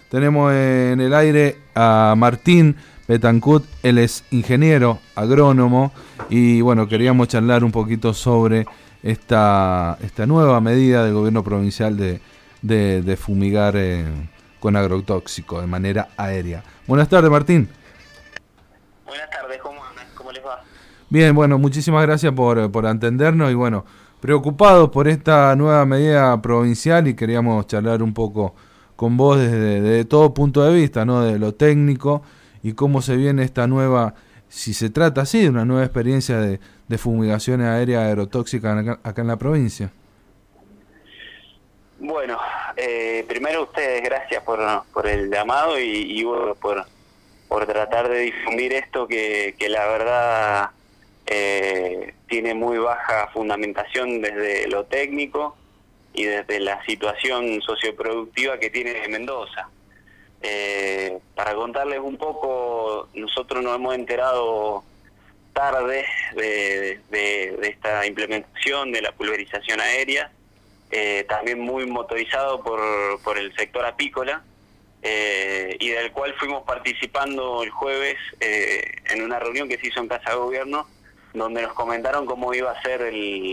Tenemos en el aire a Martín Betancourt, él es ingeniero agrónomo y bueno, queríamos charlar un poquito sobre esta nueva medida del gobierno provincial de fumigar con agrotóxico de manera aérea. Buenas tardes, Martín. Buenas tardes, ¿cómo andan? ¿Cómo les va? Bien, bueno, muchísimas gracias por atendernos y bueno, preocupados por esta nueva medida provincial y queríamos charlar un poco con vos desde todo punto de vista, ¿no? De lo técnico y cómo se viene esta nueva, si se trata así, de una nueva experiencia de fumigaciones aéreas aerotóxicas acá en la provincia. Bueno, primero ustedes, gracias por el llamado y bueno, por tratar de difundir esto que la verdad tiene muy baja fundamentación desde lo técnico y desde la situación socioproductiva que tiene Mendoza. Para contarles un poco, nosotros nos hemos enterado tarde de esta implementación de la pulverización aérea, también muy motorizado por el sector apícola, y del cual fuimos participando el jueves en una reunión que se hizo en Casa de Gobierno, donde nos comentaron cómo iba a ser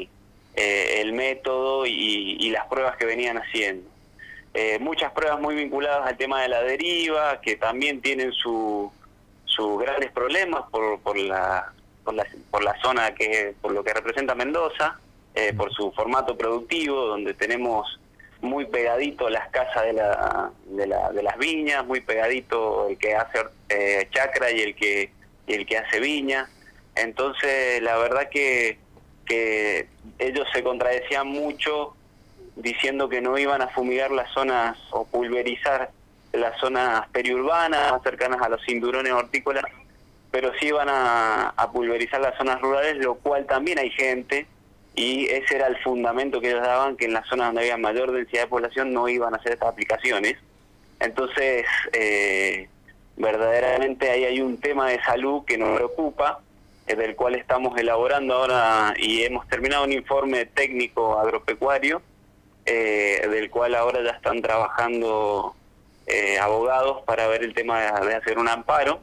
el método y las pruebas que venían haciendo. Muchas pruebas muy vinculadas al tema de la deriva, que también tienen sus grandes problemas por la zona, por lo que representa Mendoza, por su formato productivo, donde tenemos muy pegadito las casas de las viñas, muy pegadito el que hace chacra y el que hace viña. Entonces la verdad que ellos se contradecían mucho diciendo que no iban a fumigar las zonas o pulverizar las zonas periurbanas más cercanas a los cinturones hortícolas, pero sí iban a pulverizar las zonas rurales, lo cual también hay gente, y ese era el fundamento que ellos daban, que en las zonas donde había mayor densidad de población no iban a hacer estas aplicaciones. Entonces, verdaderamente ahí hay un tema de salud que nos preocupa, del cual estamos elaborando ahora y hemos terminado un informe técnico agropecuario, del cual ahora ya están trabajando abogados para ver el tema de hacer un amparo,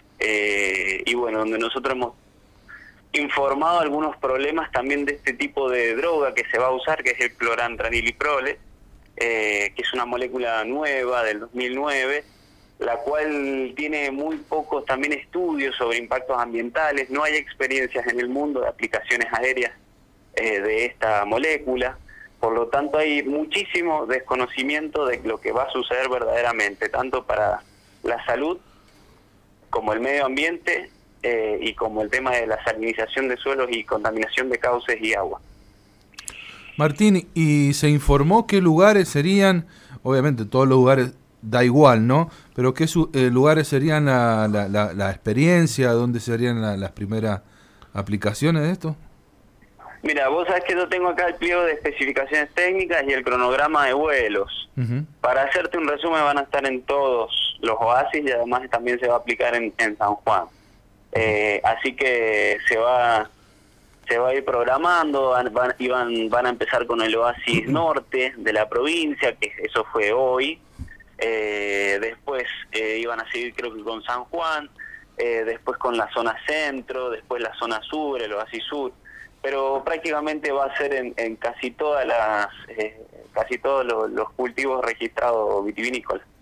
y bueno, donde nosotros hemos informado algunos problemas también de este tipo de droga que se va a usar, que es el clorantraniliprole, que es una molécula nueva del 2009, la cual tiene muy pocos también estudios sobre impactos ambientales. No hay experiencias en el mundo de aplicaciones aéreas de esta molécula, por lo tanto hay muchísimo desconocimiento de lo que va a suceder verdaderamente, tanto para la salud como el medio ambiente, y como el tema de la salinización de suelos y contaminación de cauces y agua. Martín, ¿y se informó qué lugares serían? Obviamente todos los lugares da igual, ¿no? Pero ¿qué lugares serían la experiencia? ¿Dónde serían las primeras aplicaciones de esto? Mira, vos sabés que yo tengo acá el pliego de especificaciones técnicas y el cronograma de vuelos. Para hacerte un resumen, van a estar en todos los oasis y además también se va a aplicar en San Juan. Así que se va a ir programando, van a empezar con el oasis norte de la provincia, que eso fue hoy. Después iban a seguir creo que con San Juan, después con la zona centro, después la zona sur, el oasis sur, pero prácticamente va a ser en casi todas casi todos los cultivos registrados vitivinícolas.